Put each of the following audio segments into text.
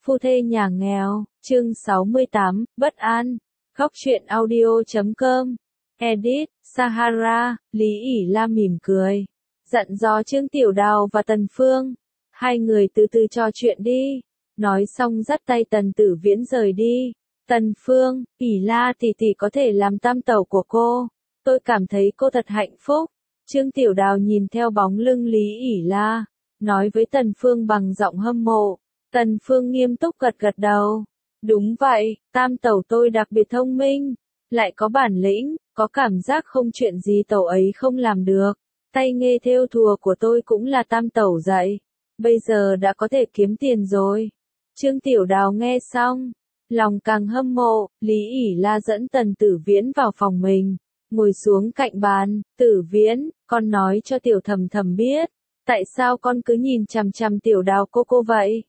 Phu thê nhà nghèo, chương 68, bất an. Góc truyện audio.com. Edit, Sahara, Lý ỉ La mỉm cười. Dặn dò Trương Tiểu Đào và Tần Phương. Hai người từ từ trò chuyện đi. Nói xong dắt tay Tần Tử Viễn rời đi. Tần Phương, ỉ La tỷ tỷ có thể làm tam tẩu của cô. Tôi cảm thấy cô thật hạnh phúc. Trương Tiểu Đào nhìn theo bóng lưng Lý ỉ La. Nói với Tần Phương bằng giọng hâm mộ. Tần Phương nghiêm túc gật gật đầu. Đúng vậy, tam tẩu tôi đặc biệt thông minh, lại có bản lĩnh, có cảm giác không chuyện gì tẩu ấy không làm được. Tay nghề thêu thùa của tôi cũng là tam tẩu dạy. Bây giờ đã có thể kiếm tiền rồi. Trương Tiểu Đào nghe xong, lòng càng hâm mộ. Lý ỉ La dẫn Tần Tử Viễn vào phòng mình, ngồi xuống cạnh bàn. Tử Viễn, con nói cho Tiểu Thầm Thầm biết, tại sao con cứ nhìn chằm chằm Tiểu Đào cô vậy?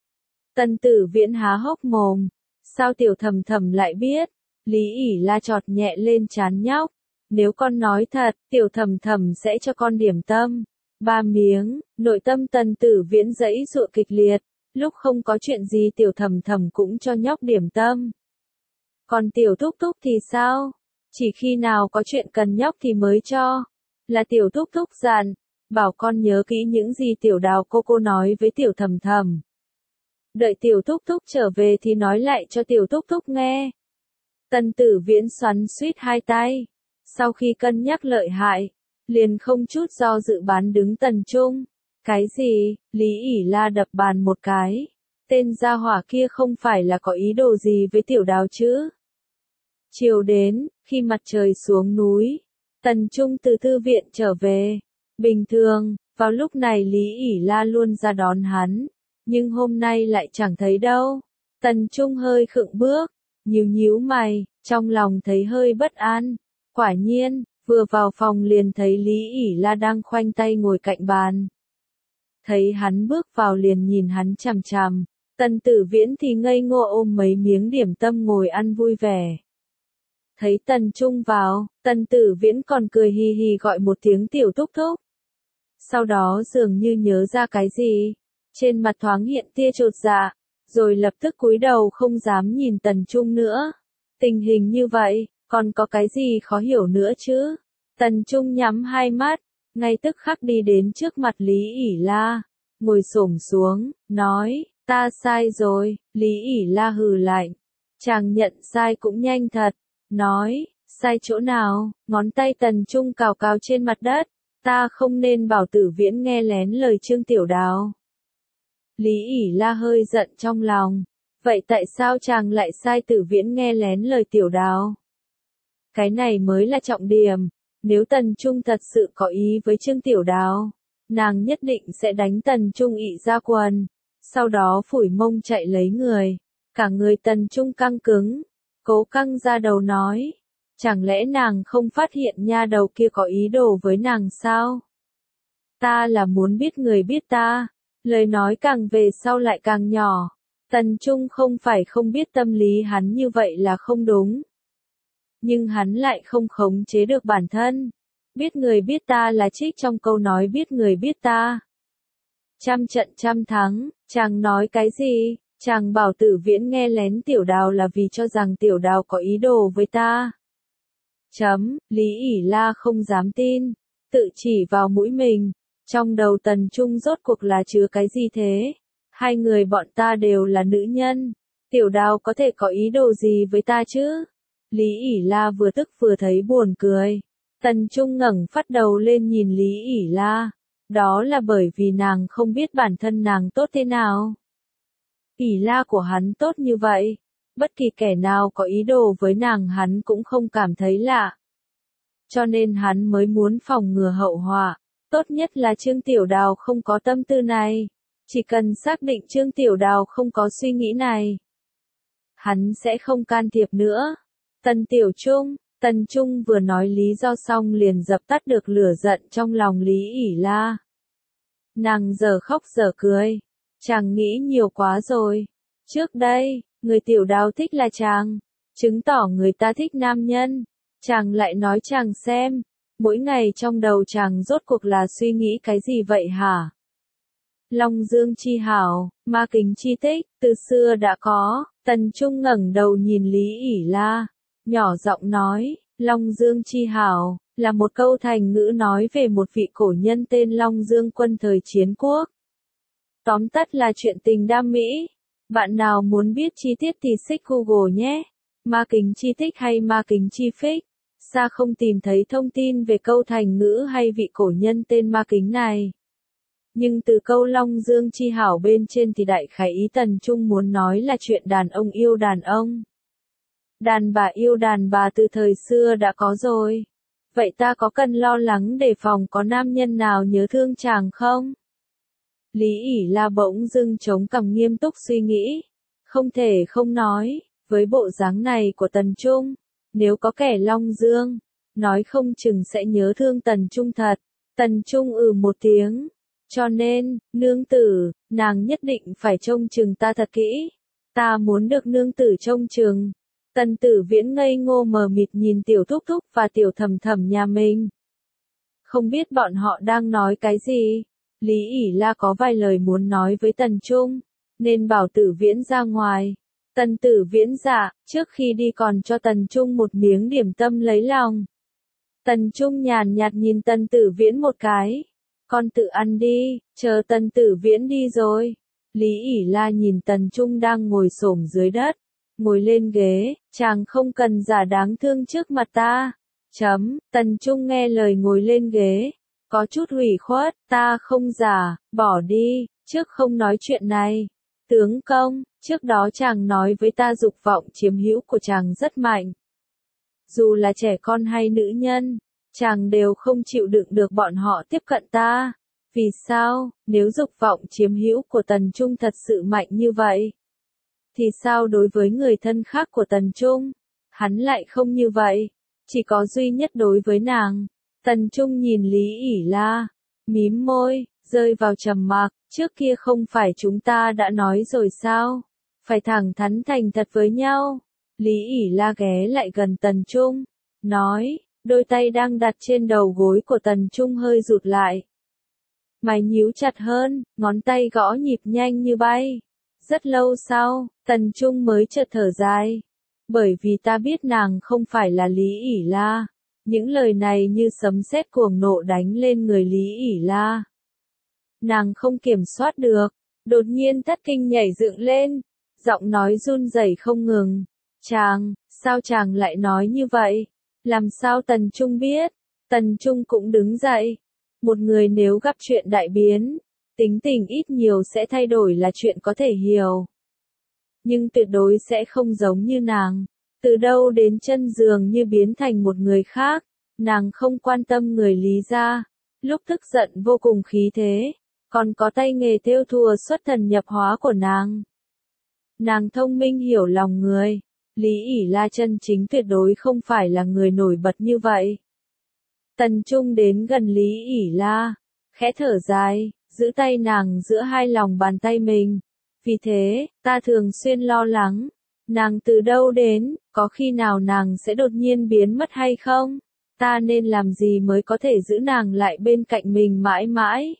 Tần Tử Viễn há hốc mồm. Sao Tiểu Thầm Thầm lại biết? Lý ỉ La chọt nhẹ lên trán nhóc. Nếu con nói thật, Tiểu Thầm Thầm sẽ cho con điểm tâm. 3 miếng. Nội tâm Tần Tử Viễn giãy giụa kịch liệt. Lúc không có chuyện gì Tiểu Thầm Thầm cũng cho nhóc điểm tâm. Còn Tiểu Thúc Thúc thì sao? Chỉ khi nào có chuyện cần nhóc thì mới cho. Là Tiểu Thúc Thúc dặn, bảo con nhớ kỹ những gì Tiểu Đào cô nói với Tiểu Thầm Thầm. Đợi Tiểu Thúc Thúc trở về thì nói lại cho Tiểu Thúc Thúc nghe. Tần Tử Viễn xoắn xuýt hai tay. Sau khi cân nhắc lợi hại, liền không chút do dự bán đứng Tần Trung. Cái gì? Lý ỉ La đập bàn một cái. Tên gia hỏa kia không phải là có ý đồ gì với Tiểu Đào chứ? Chiều đến, khi mặt trời xuống núi, Tần Trung từ thư viện trở về. Bình thường, vào lúc này Lý ỉ La luôn ra đón hắn. Nhưng hôm nay lại chẳng thấy đâu. Tần Trung hơi khựng bước, nhíu mày, trong lòng thấy hơi bất an. Quả nhiên, vừa vào phòng liền thấy Lý ỉ La đang khoanh tay ngồi cạnh bàn. Thấy hắn bước vào liền nhìn hắn chằm chằm. Tần Tử Viễn thì ngây ngô ôm mấy miếng điểm tâm ngồi ăn vui vẻ. Thấy Tần Trung vào, Tần Tử Viễn còn cười hì hì gọi một tiếng Tiểu Thúc Thúc. Sau đó dường như nhớ ra cái gì. Trên mặt thoáng hiện tia chột dạ, rồi lập tức cúi đầu không dám nhìn Tần Trung nữa. Tình hình như vậy, còn có cái gì khó hiểu nữa chứ? Tần Trung nhắm hai mắt, ngay tức khắc đi đến trước mặt Lý ỉ La, ngồi xổm xuống, nói, ta sai rồi. Lý ỉ La hừ lạnh, chàng nhận sai cũng nhanh thật, nói, sai chỗ nào? Ngón tay Tần Trung cào cào trên mặt đất, ta không nên bảo Tử Viễn nghe lén lời Trương Tiểu Đào. Lý ỉ La hơi giận trong lòng. Vậy tại sao chàng lại sai Tử Viễn nghe lén lời Tiểu Đào? Cái này mới là trọng điểm. Nếu Tần Trung thật sự có ý với Trương Tiểu Đào, nàng nhất định sẽ đánh Tần Trung ị ra quần. Sau đó phủi mông chạy lấy người. Cả người Tần Trung căng cứng. Cố căng ra đầu nói. Chẳng lẽ nàng không phát hiện nha đầu kia có ý đồ với nàng sao? Ta là muốn biết người biết ta. Lời nói càng về sau lại càng nhỏ. Tần Trung không phải không biết tâm lý hắn như vậy là không đúng. Nhưng hắn lại không khống chế được bản thân. Biết người biết ta là trích trong câu nói biết người biết ta. Trăm trận trăm thắng, chàng nói cái gì? Chàng bảo Tử Viễn nghe lén Tiểu Đào là vì cho rằng Tiểu Đào có ý đồ với ta. Lý ỉ La không dám tin, tự chỉ vào mũi mình. Trong đầu Tần Trung rốt cuộc là chứa cái gì thế? Hai người bọn ta đều là nữ nhân. Tiểu Đào có thể có ý đồ gì với ta chứ? Lý ỉ La vừa tức vừa thấy buồn cười. Tần Trung ngẩng phát đầu lên nhìn Lý ỉ La. Đó là bởi vì nàng không biết bản thân nàng tốt thế nào. ỉ La của hắn tốt như vậy. Bất kỳ kẻ nào có ý đồ với nàng hắn cũng không cảm thấy lạ. Cho nên hắn mới muốn phòng ngừa hậu họa. Tốt nhất là Trương Tiểu Đào không có tâm tư này. Chỉ cần xác định Trương Tiểu Đào không có suy nghĩ này, hắn sẽ không can thiệp nữa. Tần Trung vừa nói lý do xong liền dập tắt được lửa giận trong lòng Lý ỉ La. Nàng giờ khóc giờ cười. Chàng nghĩ nhiều quá rồi. Trước đây, người Tiểu Đào thích là chàng. Chứng tỏ người ta thích nam nhân. Chàng lại nói chàng xem. Mỗi ngày trong đầu chàng rốt cuộc là suy nghĩ cái gì vậy hả? Long Dương chi hảo, ma kính chi tích, từ xưa đã có. Tần Trung ngẩng đầu nhìn Lý ỉ La, nhỏ giọng nói, Long Dương chi hảo, là một câu thành ngữ nói về một vị cổ nhân tên Long Dương Quân thời chiến quốc. Tóm tắt là chuyện tình đam mỹ. Bạn nào muốn biết chi tiết thì search Google nhé. Ma kính chi tích hay ma kính chi phích. Sa không tìm thấy thông tin về câu thành ngữ hay vị cổ nhân tên ma kính này. Nhưng từ câu Long Dương chi hảo bên trên thì đại khái ý Tần Trung muốn nói là chuyện đàn ông yêu đàn ông. Đàn bà yêu đàn bà từ thời xưa đã có rồi. Vậy ta có cần lo lắng đề phòng có nam nhân nào nhớ thương chàng không? Lý ỉ La bỗng dưng chống cằm nghiêm túc suy nghĩ. Không thể không nói, với bộ dáng này của Tần Trung, nếu có kẻ Long Dương, nói không chừng sẽ nhớ thương Tần Trung thật. Tần Trung một tiếng. Cho nên, nương tử, nàng nhất định phải trông chừng ta thật kỹ. Ta muốn được nương tử trông chừng. Tần Tử Viễn ngây ngô mờ mịt nhìn tiểu thúc thúc và tiểu thầm thầm nhà mình. Không biết bọn họ đang nói cái gì. Lý ỉ La có vài lời muốn nói với Tần Trung, nên bảo Tử Viễn ra ngoài. Tần Tử Viễn dạ, trước khi đi còn cho Tần Trung một miếng điểm tâm lấy lòng. Tần Trung nhàn nhạt nhìn Tần Tử Viễn một cái. Con tự ăn đi, chờ Tần Tử Viễn đi rồi. Lý ỉ La nhìn Tần Trung đang ngồi xổm dưới đất, ngồi lên ghế, chàng không cần giả đáng thương trước mặt ta. Tần Trung nghe lời ngồi lên ghế, có chút ủy khuất, ta không giả, bỏ đi, trước không nói chuyện này. Tướng công, trước đó chàng nói với ta dục vọng chiếm hữu của chàng rất mạnh. Dù là trẻ con hay nữ nhân, chàng đều không chịu đựng được bọn họ tiếp cận ta. Vì sao, nếu dục vọng chiếm hữu của Tần Trung thật sự mạnh như vậy? Thì sao đối với người thân khác của Tần Trung? Hắn lại không như vậy. Chỉ có duy nhất đối với nàng. Tần Trung nhìn Lý ỉ La, mím môi, rơi vào trầm mặc. Trước kia không phải chúng ta đã nói rồi sao? Phải thẳng thắn thành thật với nhau. Lý ỉ La ghé lại gần Tần Trung, nói, đôi tay đang đặt trên đầu gối của Tần Trung hơi rụt lại. Mày nhíu chặt hơn, ngón tay gõ nhịp nhanh như bay. Rất lâu sau, Tần Trung mới chợt thở dài. Bởi vì ta biết nàng không phải là Lý ỉ La. Những lời này như sấm sét cuồng nộ đánh lên người Lý ỉ La. Nàng không kiểm soát được, đột nhiên thất kinh nhảy dựng lên, giọng nói run rẩy không ngừng. Chàng, sao chàng lại nói như vậy? Làm sao Tần Trung biết? Tần Trung cũng đứng dậy. Một người nếu gặp chuyện đại biến, tính tình ít nhiều sẽ thay đổi là chuyện có thể hiểu. Nhưng tuyệt đối sẽ không giống như nàng. Từ đâu đến chân giường như biến thành một người khác. Nàng không quan tâm người Lý gia. Lúc tức giận vô cùng khí thế. Còn có tay nghề thêu thùa xuất thần nhập hóa của nàng. Nàng thông minh hiểu lòng người. Lý ỉ La chân chính tuyệt đối không phải là người nổi bật như vậy. Tần Trung đến gần Lý ỉ La, khẽ thở dài, giữ tay nàng giữa hai lòng bàn tay mình. Vì thế, ta thường xuyên lo lắng. Nàng từ đâu đến, có khi nào nàng sẽ đột nhiên biến mất hay không? Ta nên làm gì mới có thể giữ nàng lại bên cạnh mình mãi mãi?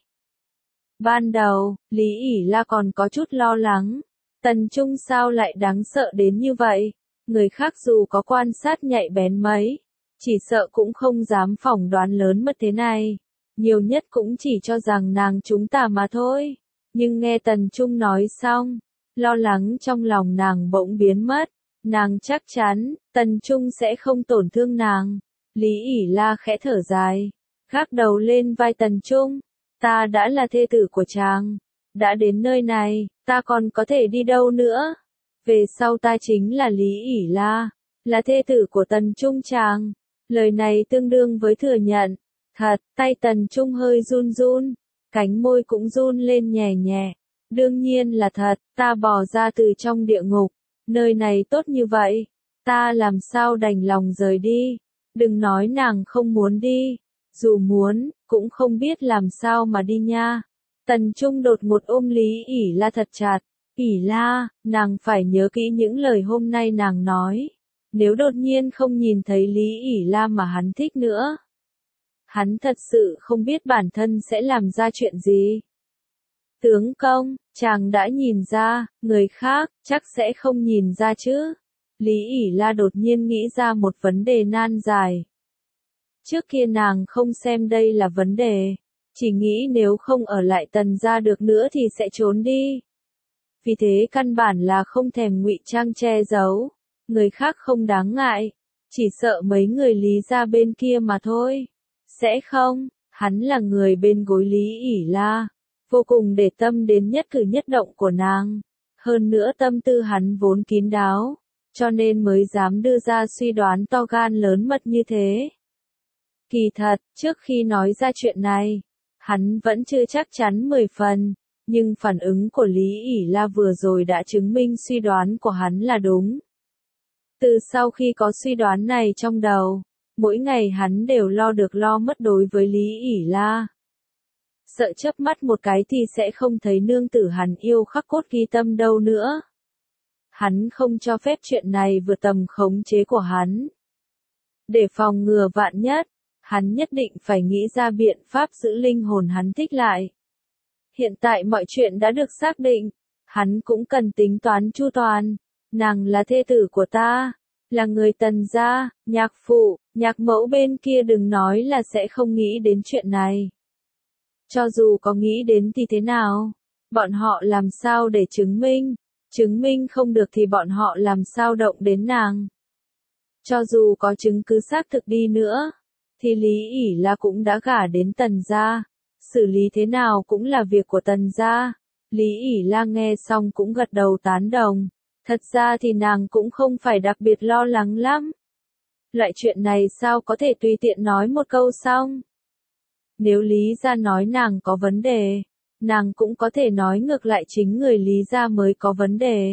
Ban đầu, Lý ỉ La còn có chút lo lắng. Tần Trung sao lại đáng sợ đến như vậy? Người khác dù có quan sát nhạy bén mấy, chỉ sợ cũng không dám phỏng đoán lớn mất thế này. Nhiều nhất cũng chỉ cho rằng nàng chúng ta mà thôi. Nhưng nghe Tần Trung nói xong, lo lắng trong lòng nàng bỗng biến mất. Nàng chắc chắn, Tần Trung sẽ không tổn thương nàng. Lý ỉ La khẽ thở dài, gác đầu lên vai Tần Trung. Ta đã là thê tử của chàng. Đã đến nơi này, ta còn có thể đi đâu nữa? Về sau ta chính là Lý ỉ La, là thê tử của Tần Trung chàng. Lời này tương đương với thừa nhận. Thật, tay Tần Trung hơi run run, cánh môi cũng run lên nhẹ nhẹ. Đương nhiên là thật, ta bỏ ra từ trong địa ngục. Nơi này tốt như vậy, ta làm sao đành lòng rời đi. Đừng nói nàng không muốn đi, dù muốn, cũng không biết làm sao mà đi nha. Tần Trung đột ngột ôm Lý ỉ La thật chặt. ỉ La, nàng phải nhớ kỹ những lời hôm nay nàng nói. Nếu đột nhiên không nhìn thấy Lý ỉ La mà hắn thích nữa, hắn thật sự không biết bản thân sẽ làm ra chuyện gì. Tướng công, chàng đã nhìn ra, người khác, chắc sẽ không nhìn ra chứ. Lý ỉ la đột nhiên nghĩ ra một vấn đề nan giải. Trước kia nàng không xem đây là vấn đề, chỉ nghĩ nếu không ở lại Tần gia được nữa thì sẽ trốn đi. Vì thế căn bản là không thèm ngụy trang che giấu, người khác không đáng ngại, chỉ sợ mấy người Lý gia bên kia mà thôi. Sẽ không, hắn là người bên gối Lý ỉ la, vô cùng để tâm đến nhất cử nhất động của nàng. Hơn nữa tâm tư hắn vốn kín đáo, cho nên mới dám đưa ra suy đoán to gan lớn mật như thế. Kỳ thật, trước khi nói ra chuyện này, hắn vẫn chưa chắc chắn 10 phần, nhưng phản ứng của Lý ỉ la vừa rồi đã chứng minh suy đoán của hắn là đúng. Từ sau khi có suy đoán này trong đầu, mỗi ngày hắn đều lo được lo mất đối với Lý ỉ la. Sợ chớp mắt một cái thì sẽ không thấy nương tử hắn yêu khắc cốt ghi tâm đâu nữa. Hắn không cho phép chuyện này vượt tầm khống chế của hắn. Để phòng ngừa vạn nhất, hắn nhất định phải nghĩ ra biện pháp giữ linh hồn hắn thích lại. Hiện tại mọi chuyện đã được xác định, hắn cũng cần tính toán chu toàn. Nàng là thê tử của ta, là người Tần gia, nhạc phụ, nhạc mẫu bên kia đừng nói là sẽ không nghĩ đến chuyện này. Cho dù có nghĩ đến thì thế nào, bọn họ làm sao để chứng minh không được thì bọn họ làm sao động đến nàng. Cho dù có chứng cứ xác thực đi nữa, thì Lý ỉ la cũng đã gả đến Tần gia, xử lý thế nào cũng là việc của Tần gia. Lý ỉ la nghe xong cũng gật đầu tán đồng, thật ra thì nàng cũng không phải đặc biệt lo lắng lắm. Loại chuyện này sao có thể tùy tiện nói một câu xong. Nếu Lý gia nói nàng có vấn đề, nàng cũng có thể nói ngược lại chính người Lý gia mới có vấn đề.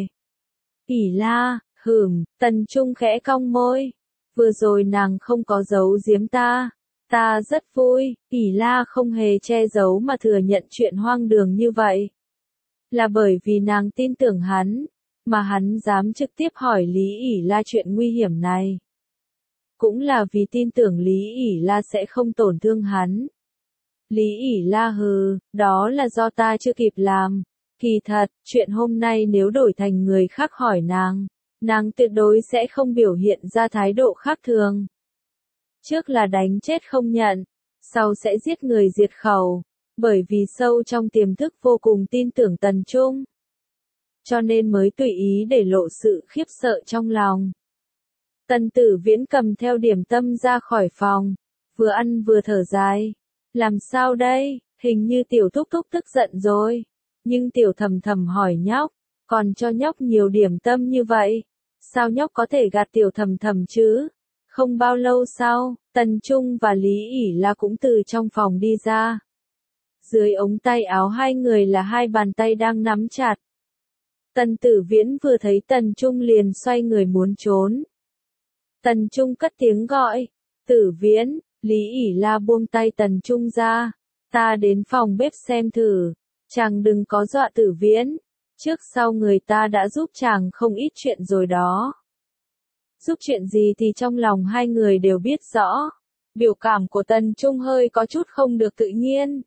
ỉ la, Tần Trung khẽ cong môi. Vừa rồi nàng không có giấu giếm ta. Ta rất vui, ỉ la không hề che giấu mà thừa nhận chuyện hoang đường như vậy. Là bởi vì nàng tin tưởng hắn, mà hắn dám trực tiếp hỏi Lý ỉ la chuyện nguy hiểm này. Cũng là vì tin tưởng Lý ỉ la sẽ không tổn thương hắn. Lý ỉ la đó là do ta chưa kịp làm. Kỳ thật, chuyện hôm nay nếu đổi thành người khác hỏi nàng tuyệt đối sẽ không biểu hiện ra thái độ khác thường. Trước là đánh chết không nhận, sau sẽ giết người diệt khẩu, bởi vì sâu trong tiềm thức vô cùng tin tưởng Tần Trung. Cho nên mới tùy ý để lộ sự khiếp sợ trong lòng. Tần Tử Viễn cầm theo điểm tâm ra khỏi phòng, vừa ăn vừa thở dài. Làm sao đây, hình như tiểu thúc thúc tức giận rồi. Nhưng tiểu thầm thầm hỏi nhóc, còn cho nhóc nhiều điểm tâm như vậy, sao nhóc có thể gạt tiểu thầm thầm chứ? Không bao lâu sau, Tần Trung và Lý ỉ la cũng từ trong phòng đi ra. Dưới ống tay áo hai người là hai bàn tay đang nắm chặt. Tần Tử Viễn vừa thấy Tần Trung liền xoay người muốn trốn. Tần Trung cất tiếng gọi, Tử Viễn. Lý ỉ la buông tay Tần Trung ra. Ta đến phòng bếp xem thử. Chàng đừng có dọa Tử Viễn. Trước sau người ta đã giúp chàng không ít chuyện rồi đó. Giúp chuyện gì thì trong lòng hai người đều biết rõ. Biểu cảm của Tần Trung hơi có chút không được tự nhiên.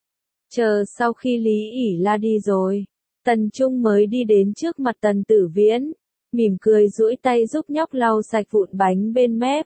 Chờ sau khi Lý ỉ la đi rồi, Tần Trung mới đi đến trước mặt Tần Tử Viễn, mỉm cười duỗi tay giúp nhóc lau sạch vụn bánh bên mép.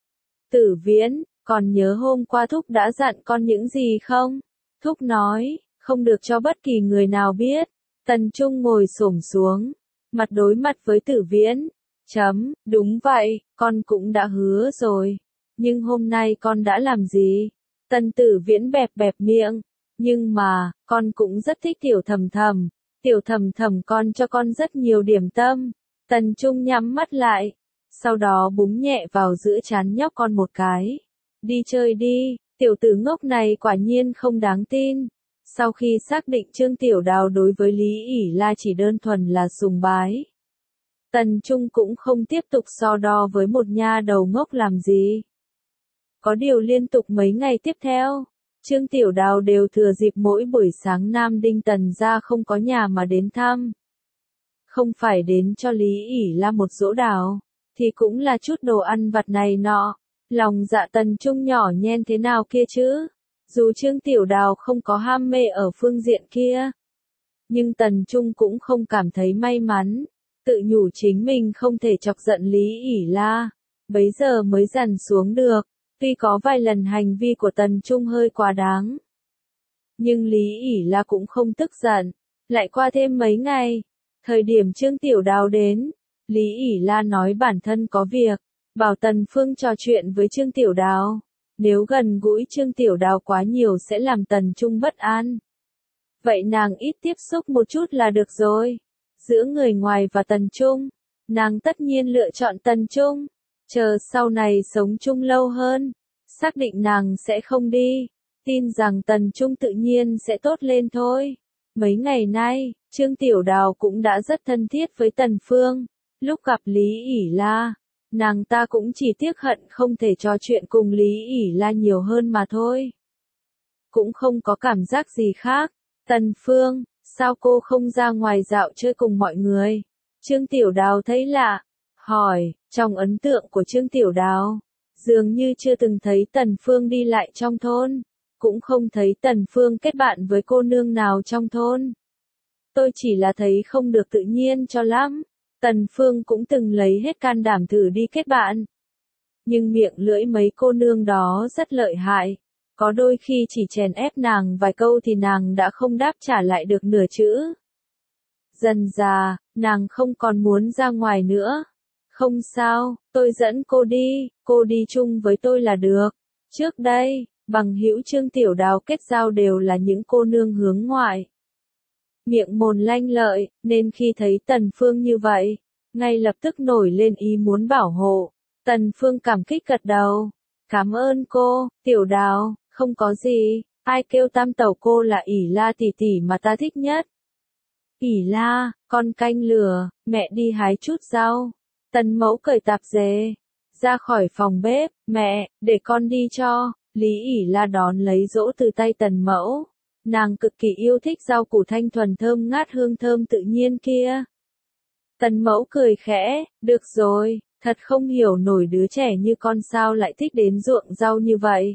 Tử Viễn, còn nhớ hôm qua Thúc đã dặn con những gì không? Thúc nói, không được cho bất kỳ người nào biết. Tần Trung ngồi xổm xuống, mặt đối mặt với Tử Viễn. Đúng vậy, con cũng đã hứa rồi. Nhưng hôm nay con đã làm gì? Tần Tử Viễn bẹp bẹp miệng. Nhưng mà, con cũng rất thích tiểu thầm thầm. Tiểu thầm thầm con cho con rất nhiều điểm tâm. Tần Trung nhắm mắt lại. Sau đó búng nhẹ vào giữa trán nhóc con một cái. Đi chơi đi, tiểu tử ngốc này quả nhiên không đáng tin. Sau khi xác định Trương Tiểu Đào đối với Lý ỉ la chỉ đơn thuần là sùng bái, Tần Trung cũng không tiếp tục so đo với một nha đầu ngốc làm gì. Có điều liên tục mấy ngày tiếp theo, Trương Tiểu Đào đều thừa dịp mỗi buổi sáng Nam Đinh Tần gia không có nhà mà đến thăm. Không phải đến cho Lý ỉ la một dỗ đào, thì cũng là chút đồ ăn vặt này nọ. Lòng dạ Tần Trung nhỏ nhen thế nào kia chứ? Dù Trương Tiểu Đào không có ham mê ở phương diện kia, Nhưng Tần Trung cũng không cảm thấy may mắn, tự nhủ chính mình không thể chọc giận Lý ỉ La, bấy giờ mới dằn xuống được, tuy có vài lần hành vi của Tần Trung hơi quá đáng. Nhưng Lý ỉ La cũng không tức giận, lại qua thêm mấy ngày, thời điểm Trương Tiểu Đào đến, Lý ỉ La nói bản thân có việc, bảo Tần Phương trò chuyện với Trương Tiểu Đào, nếu gần gũi Trương Tiểu Đào quá nhiều sẽ làm Tần Trung bất an. Vậy nàng ít tiếp xúc một chút là được rồi. Giữa người ngoài và Tần Trung, nàng tất nhiên lựa chọn Tần Trung. Chờ sau này sống chung lâu hơn, xác định nàng sẽ không đi, tin rằng Tần Trung tự nhiên sẽ tốt lên thôi. Mấy ngày nay, Trương Tiểu Đào cũng đã rất thân thiết với Tần Phương. Lúc gặp Lý ỉ La, nàng ta cũng chỉ tiếc hận không thể trò chuyện cùng Lý ỉ La nhiều hơn mà thôi. Cũng không có cảm giác gì khác. Tần Phương, sao cô không ra ngoài dạo chơi cùng mọi người? Trương Tiểu Đào thấy lạ, hỏi, trong ấn tượng của Trương Tiểu Đào, dường như chưa từng thấy Tần Phương đi lại trong thôn, cũng không thấy Tần Phương kết bạn với cô nương nào trong thôn. Tôi chỉ là thấy không được tự nhiên cho lắm. Tần Phương cũng từng lấy hết can đảm thử đi kết bạn. Nhưng miệng lưỡi mấy cô nương đó rất lợi hại. Có đôi khi chỉ chèn ép nàng vài câu thì nàng đã không đáp trả lại được nửa chữ. Dần dà, nàng không còn muốn ra ngoài nữa. Không sao, tôi dẫn cô đi chung với tôi là được. Trước đây, bằng hữu Trương Tiểu Đào kết giao đều là những cô nương hướng ngoại. Miệng mồm lanh lợi, nên khi thấy Tần Phương như vậy, ngay lập tức nổi lên ý muốn bảo hộ. Tần Phương cảm kích gật đầu. Cảm ơn cô, Tiểu Đào, không có gì, ai kêu tam tẩu cô là ỉ La tỷ tỷ mà ta thích nhất. ỉ La, con canh lửa, mẹ đi hái chút rau. Tần Mẫu cởi tạp dề, ra khỏi phòng bếp, mẹ, để con đi cho. Lý ỉ La đón lấy dỗ từ tay Tần Mẫu. Nàng cực kỳ yêu thích rau củ thanh thuần thơm ngát hương thơm tự nhiên kia. Tần Mẫu cười khẽ, được rồi, thật không hiểu nổi đứa trẻ như con sao lại thích đến ruộng rau như vậy.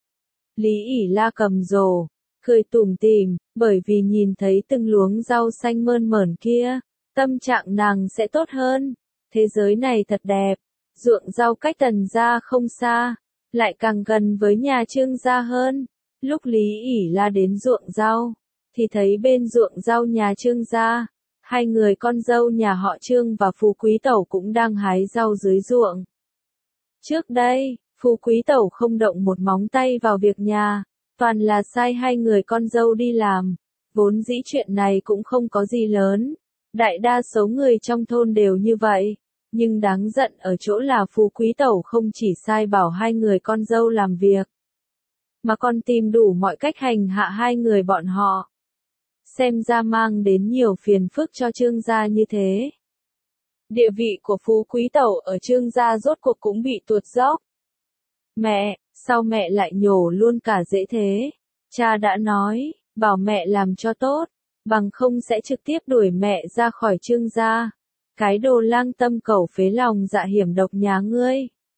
Lý ỉ La cầm rổ, cười tủm tỉm, bởi vì nhìn thấy từng luống rau xanh mơn mởn kia, tâm trạng nàng sẽ tốt hơn. Thế giới này thật đẹp, ruộng rau cách Tần gia không xa, lại càng gần với nhà Trương gia hơn. Lúc Lý ỉ La đến ruộng rau, thì thấy bên ruộng rau nhà Trương gia, hai người con dâu nhà họ Trương và Phú Quý Tẩu cũng đang hái rau dưới ruộng. Trước đây, Phú Quý Tẩu không động một móng tay vào việc nhà, toàn là sai hai người con dâu đi làm. Vốn dĩ chuyện này cũng không có gì lớn, đại đa số người trong thôn đều như vậy. Nhưng đáng giận ở chỗ là Phú Quý Tẩu không chỉ sai bảo hai người con dâu làm việc, mà còn tìm đủ mọi cách hành hạ hai người bọn họ. Xem ra mang đến nhiều phiền phức cho Trương gia như thế. Địa vị của Phú Quý Tẩu ở Trương gia rốt cuộc cũng bị tuột dốc. Mẹ, sao mẹ lại nhổ luôn cả rễ thế? Cha đã nói, bảo mẹ làm cho tốt, bằng không sẽ trực tiếp đuổi mẹ ra khỏi Trương gia. Cái đồ lang tâm cẩu phế lòng dạ hiểm độc nhà ngươi.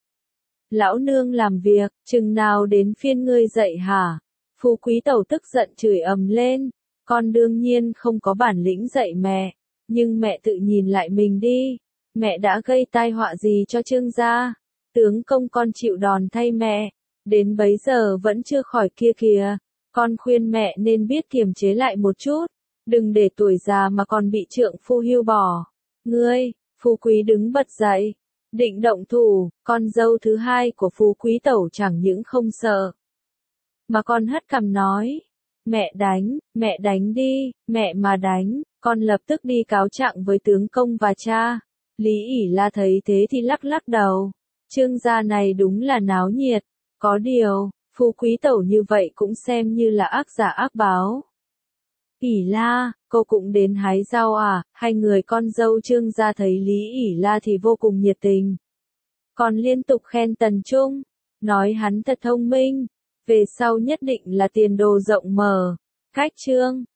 Lão nương làm việc, chừng nào đến phiên ngươi dậy hả? Phú Quý Tẩu tức giận chửi ầm lên. Con đương nhiên không có bản lĩnh dạy mẹ, nhưng mẹ tự nhìn lại mình đi. Mẹ đã gây tai họa gì cho Trương gia? Tướng công con chịu đòn thay mẹ, đến bấy giờ vẫn chưa khỏi kia kìa. Con khuyên mẹ nên biết kiềm chế lại một chút, đừng để tuổi già mà còn bị trượng phu hưu bỏ. Ngươi, Phú Quý đứng bật dậy, định động thủ, con dâu thứ hai của Phú Quý Tẩu chẳng những không sợ, mà còn hất cằm nói, mẹ đánh đi, mẹ mà đánh, con lập tức đi cáo trạng với tướng công và cha. Lý ỉ La thấy thế thì lắc lắc đầu, Trương gia này đúng là náo nhiệt, có điều, Phú Quý Tẩu như vậy cũng xem như là ác giả ác báo. ỉ La, cô cũng đến hái rau à? Hai người con dâu Trương gia thấy Lý ỉ La thì vô cùng nhiệt tình. Còn liên tục khen Tần Trung, nói hắn thật thông minh, về sau nhất định là tiền đồ rộng mở. Cách Trương